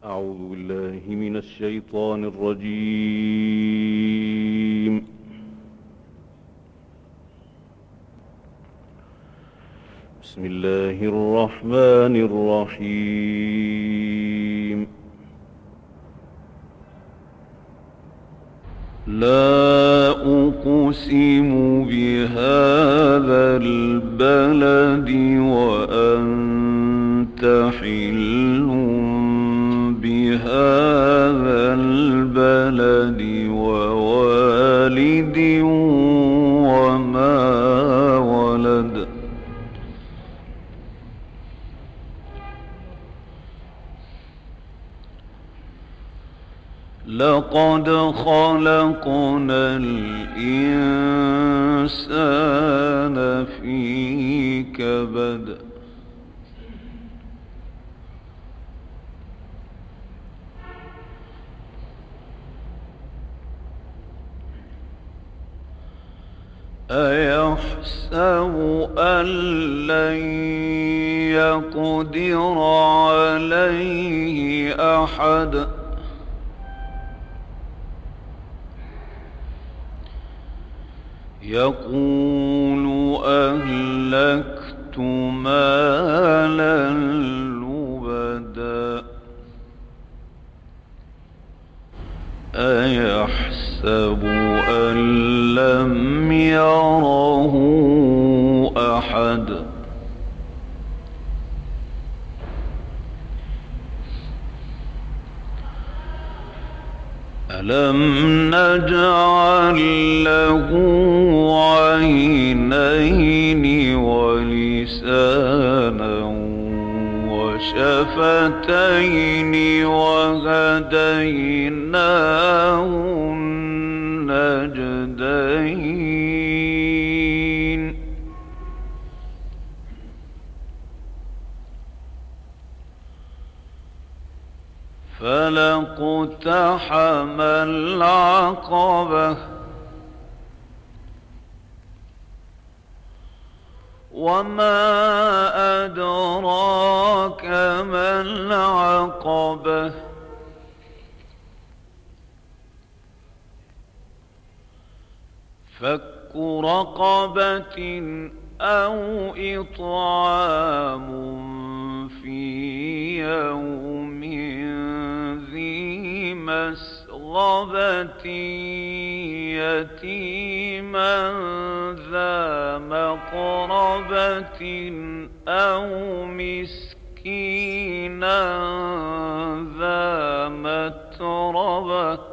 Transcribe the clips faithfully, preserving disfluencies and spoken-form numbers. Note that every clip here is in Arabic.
أعوذ بالله من الشيطان الرجيم. بسم الله الرحمن الرحيم. لا أقسم بهذا البلد وأنت حل بهذا البلد ووالد وما ولد. لقد خلقنا الإنسان في كبد. أيحسب أن لن يقدر عليه أحد. يقول أهلكت مالا لبدا. أيحسب أن لم يره أحد. ألم نجعل له عينين ولسانا وشفتين وهديناه النجدين. فلاقتحم العقبة وما أدراك ما العقبة. فك رقبة أو إطعام في يوم ذي مسغبة يتيما ذا مقربة أو مسكينا ذا متربة.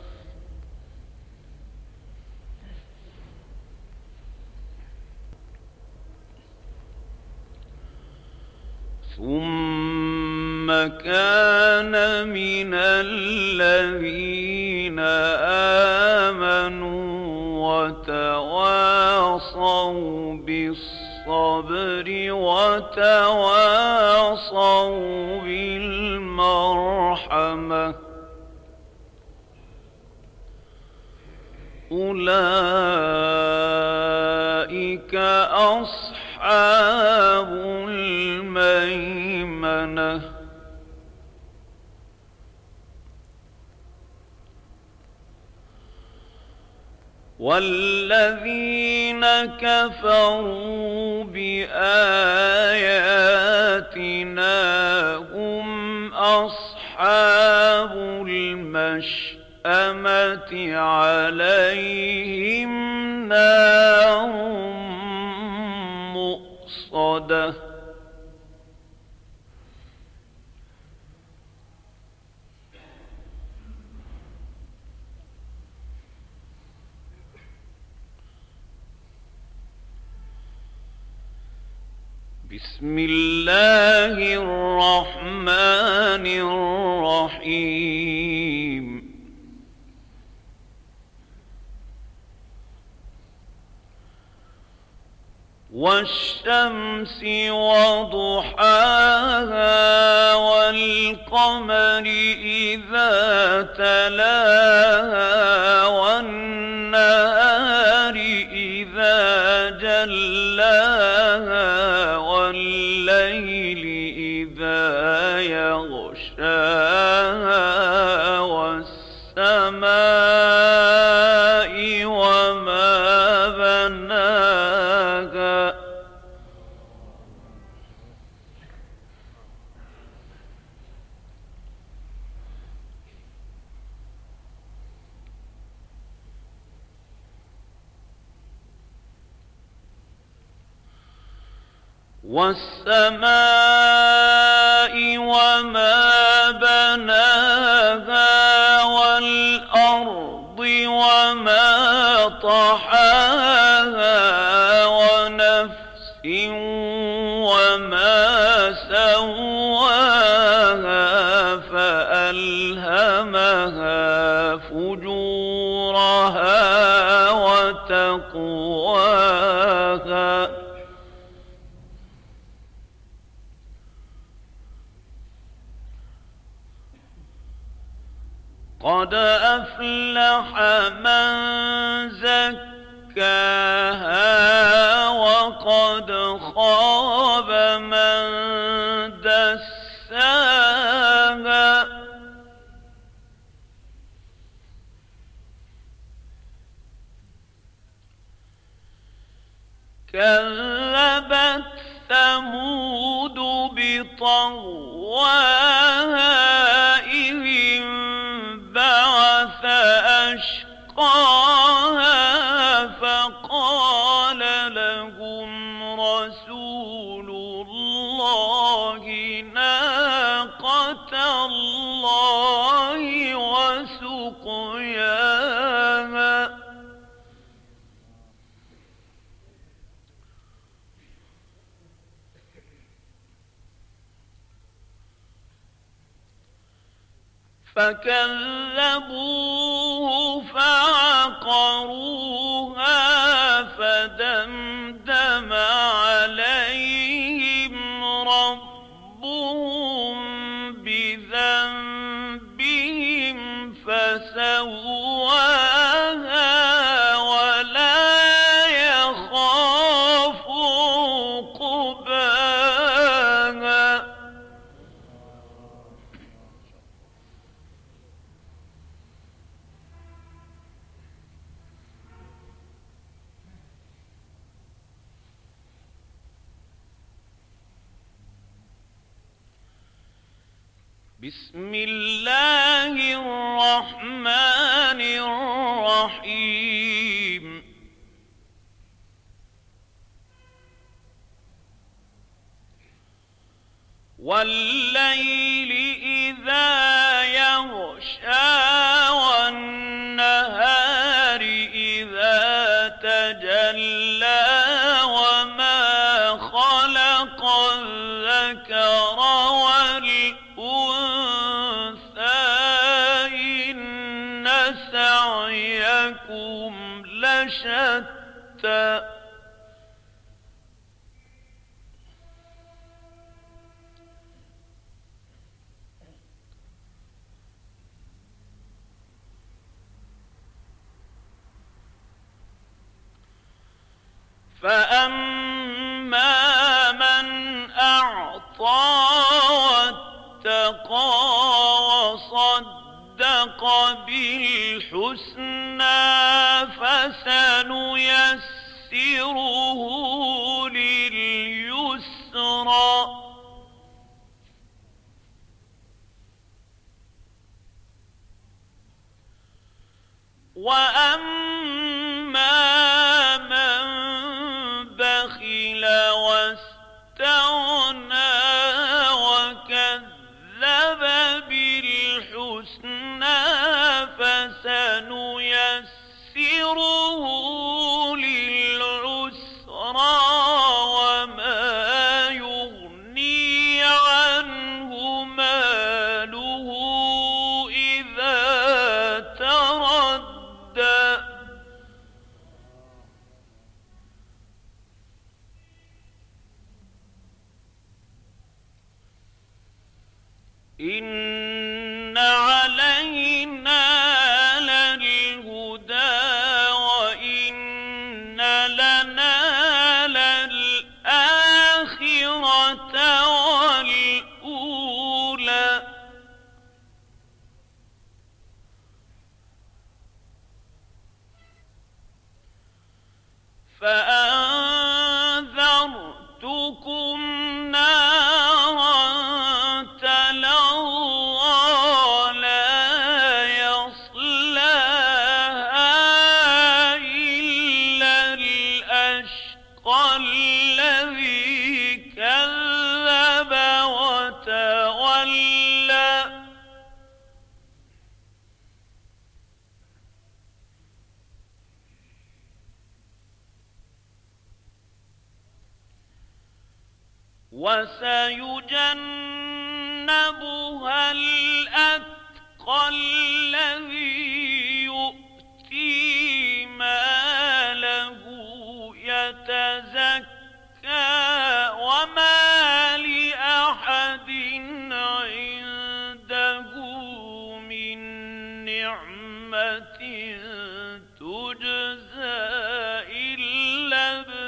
ثم كان من الذين آمنوا وتواصوا بالصبر وتواصوا بالمرحمة أولئك أصحاب الميمنة. والذين كفروا بآياتنا هم أصحاب المشأمة عليهم نار مؤصدة. بسم الله الرحمن الرحيم. والشمس وضحاها والقمر إذا تلاها والنهار إذا جلاها والليل إذا يغشاها والسماء وما بناها والأرض وما طحاها ونفس وما سواها فألهمها فجورها وتقواها قد أفلح من زكاها وقد خاب من دساها كذبت ثمود بطغواها إذ انبعث أشقاها فقال لهم رسول الله ناقة الله وسقياها فكذبوه فعقروها فدمدم عليهم ربهم بذنبهم فسواها ولا يخاف عقباها بسم الله الرحمن الرحيم والليل إذا يغشى والنهار إذا تجلى وما خلق الذكر والأنثى إن سعيكم لشتى فأما من أعطى واتقى وصدق بالحسنى فسنيسره لليسرى وأما من بخل واستغنى وكذب بالحسنى فسنيسره للعسرى وما يغني عنه ماله إذا تردى إن علينا للهدى وإن لنا للآخرة والأولى فأنذرتكم نارا تلظى وسيجنبها الأتقى الذي يؤتي ماله يتزكى وما لأحد عنده من نعمة تجزى إلا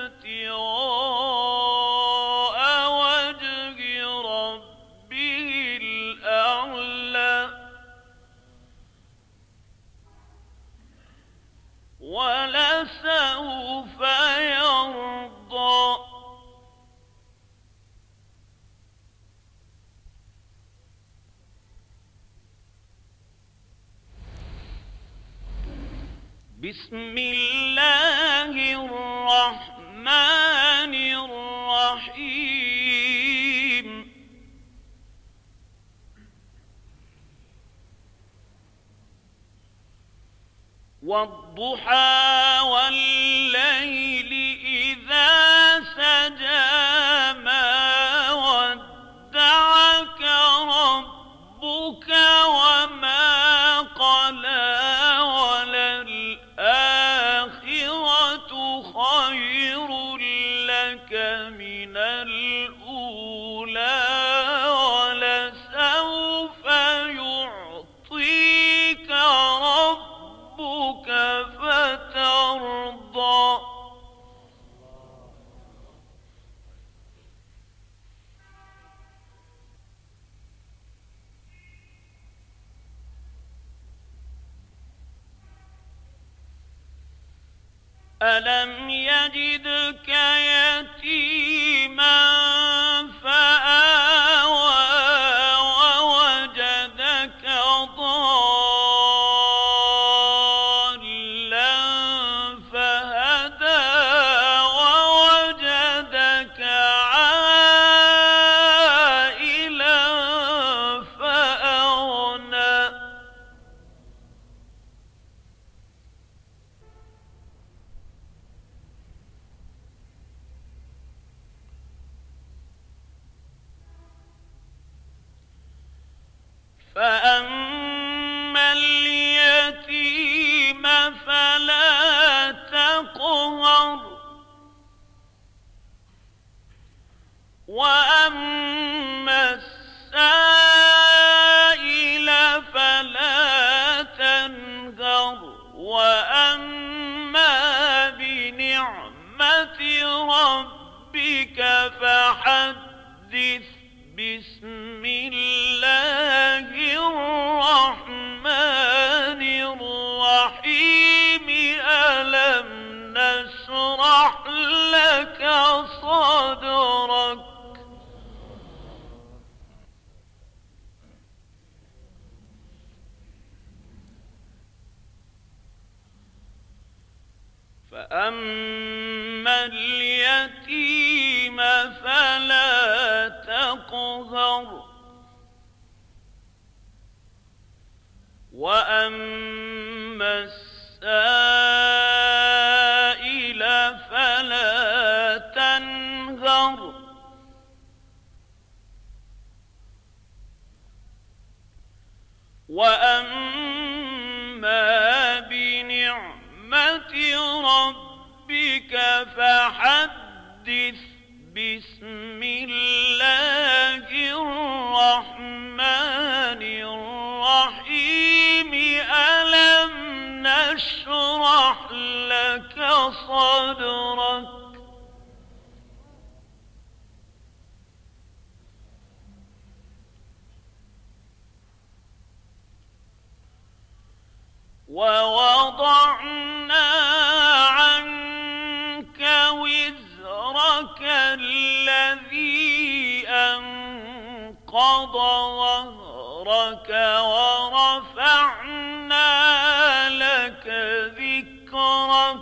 ابتغاء وجه ربه الأعلى ولسوف يرضى. بسم الله الرحمن الرحيم. والضحى والليل إذا سجى ما ودعك ربك وما قلى وللآخرة خير لك من الأولى ولسوف يعطيك ربك فترضى. ألم يجدك يتيما فآوى ووجدك ضالا فهدى ووجدك عائلا فأغنى. فأما اليتيم فلا تقهر وأما السائل فلا تنهر وأما بنعمة ربك فحدث. بسم الله الرحمن الرحيم. ألم نشرح لك صدرك فأما اليتيم فلا تقهر وأما السائل فلا تنهر وأما بنعمة ربك فحدث. بسم الله الرحمن الرحيم. ألم نشرح لك صدرك ووضعنا عنك وزرك الذي أنقض ظهرك ورفعنا لك ذكرك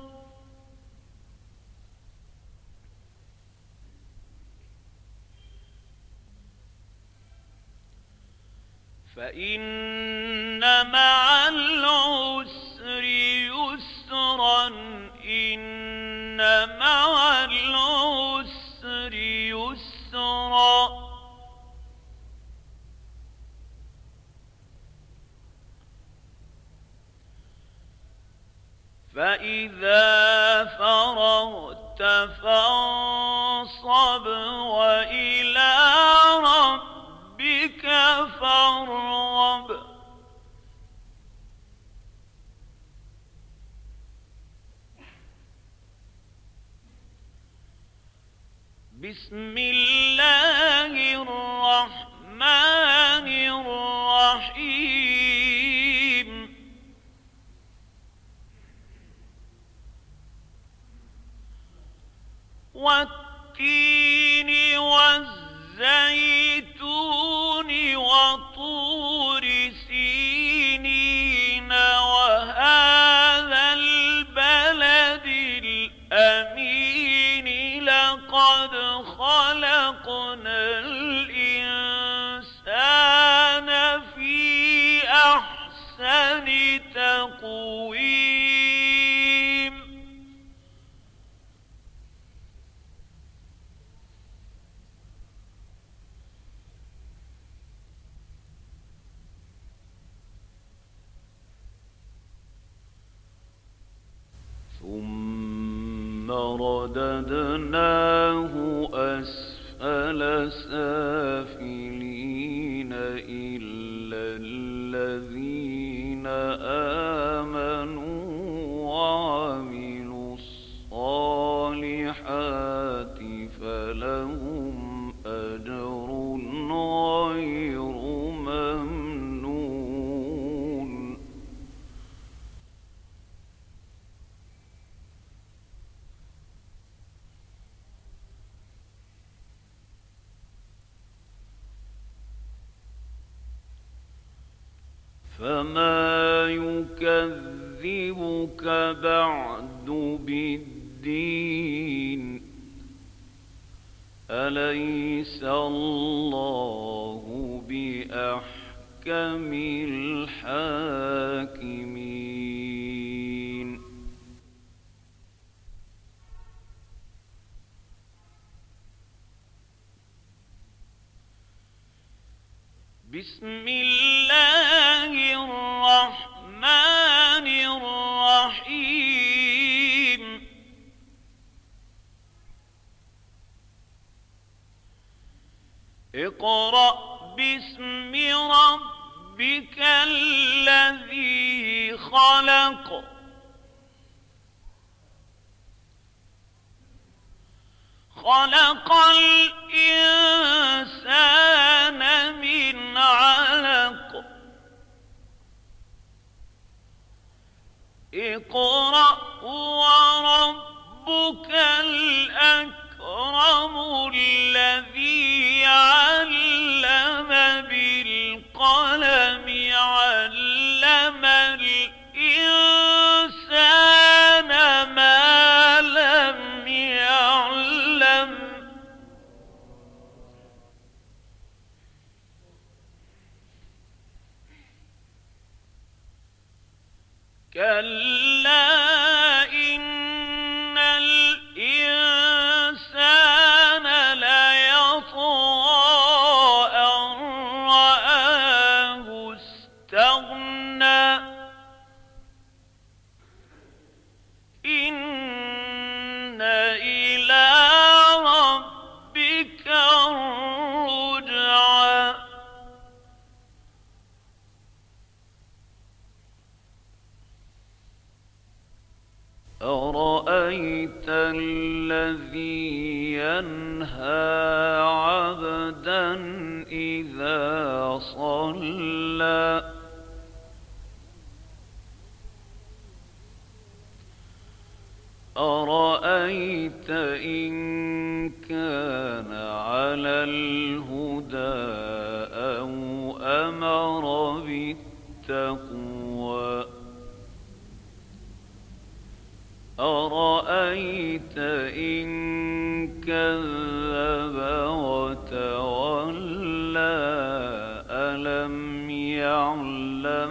فإن مع العسر يسرا إن مع العسر يسرا فإذا فرغت فانصب وإلى ربك فارغب. بسم الله الرحمن الرحيم. والتين والزيتون وطور سينين وهذا البلد الأمين لقد خلقنا الإنسان في أحسن تقويم. ثم رددناه أسفل سافلين إلا الذين آمنوا وعملوا الصالحات فلهم أجر غير ممنون. فما يكذبك بعد بالدين؟ أليس الله بأحكم الحاكمين؟ بسم الله الرحمن الرحيم. اقرأ باسم ربك الذي خلق. خلق الإنسان من علق. اقرأ وربك الأكرم الذي علم بالقلم علم الإنسان ما لم يعلم. كلا إن الإنسان ليطغى أن رآه استغنى. إن إلى ربك الرجعى. أرأيت الذي ينهى عبدا إذا صلى. أرأيت إن كان على الهدى أو أمر بالتقوى. أرأيت إن كذب وتولى ألم يعلم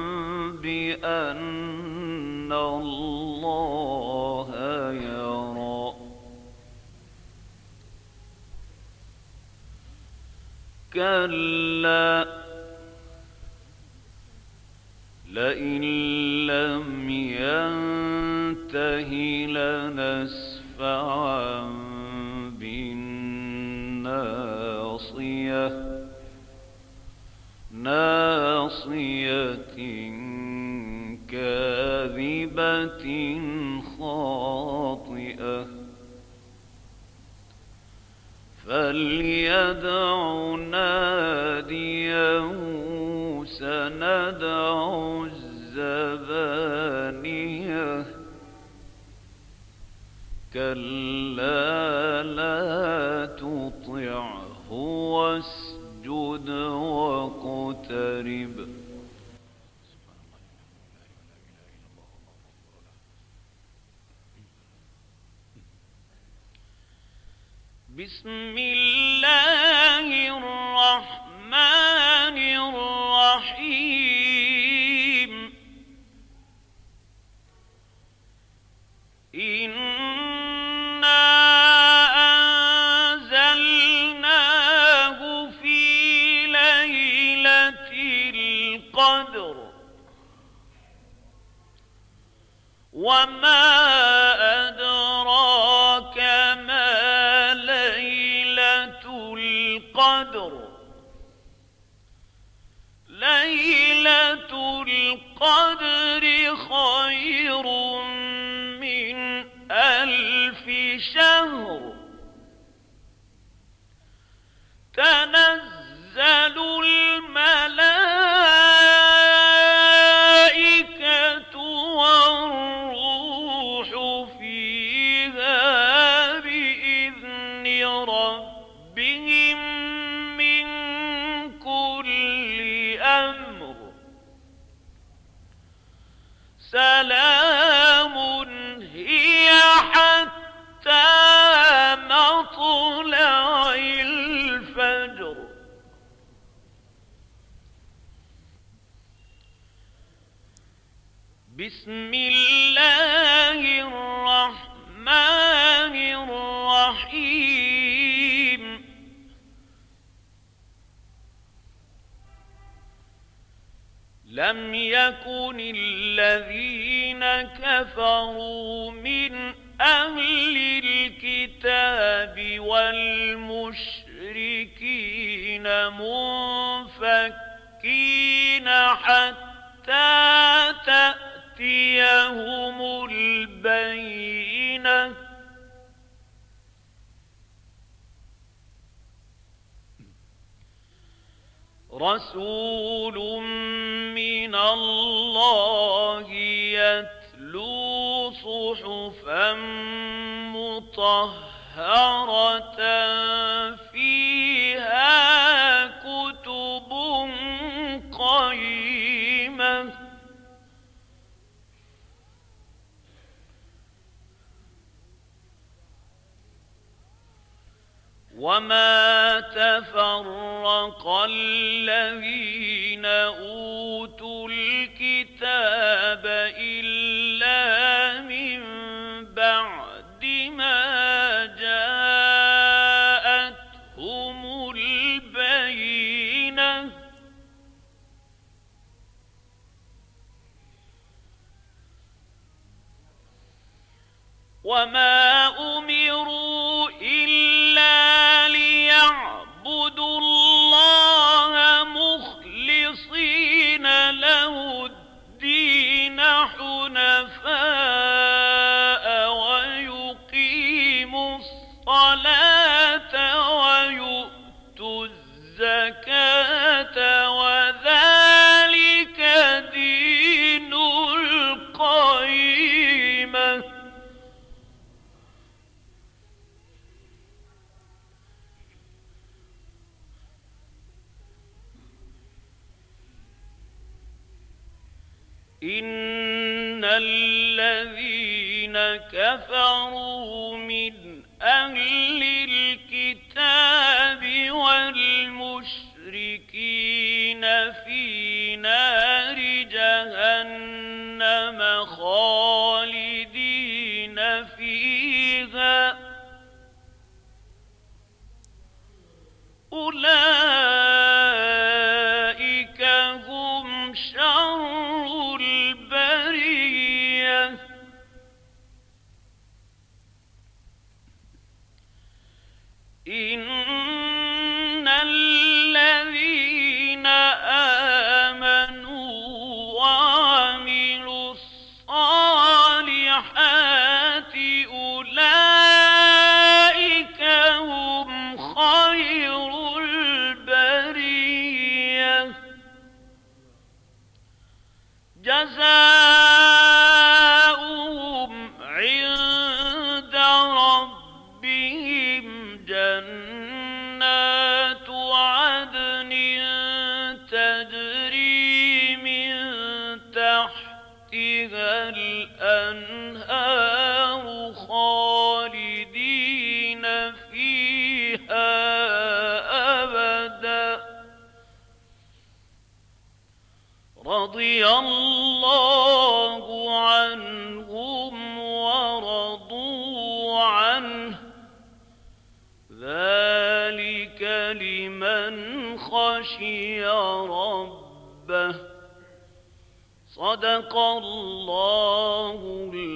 بأن الله يرى. كلا لئن لم ينته لنسفعا بالناصية ناصية كاذبة خاطئة فليدع ناديه سندع الزبانية كلا لا تطعه واسجد واقترب. بسم الله الرحمن الرحيم. إنا أنزلناه في ليلة القدر وما أدراك ما ليلة القدر ليلة القدر خير من ألف شهر تنزل الملائكة والروح فيها بإذن ربهم من كل أمر سلام هي حتى مطلع الفجر. بسم الله الرحمن الرحيم. لم يكن الذين كفروا من أهل الكتاب والمشركين منفكين حتى تأتيهم البينة رسول من الله يتلو صحفا مطهرة فيها كتب قيمة وما تفرق الذين أوتوا الكتاب إلا من بعد ما جاءتهم البينة وما أمروا إلا ليعبدوا الله مخلصين له الدين حنفاء ويقيموا الصلاة ويؤتوا الزكاة وذلك دين القيمة. إن الذين كفروا من أهل الكتاب والمشركين في نار جهنم خالدين فيها أولئك هم شر البرية رضي الله عنهم ورضوا عنه ذلك لمن خشي ربه صدق الله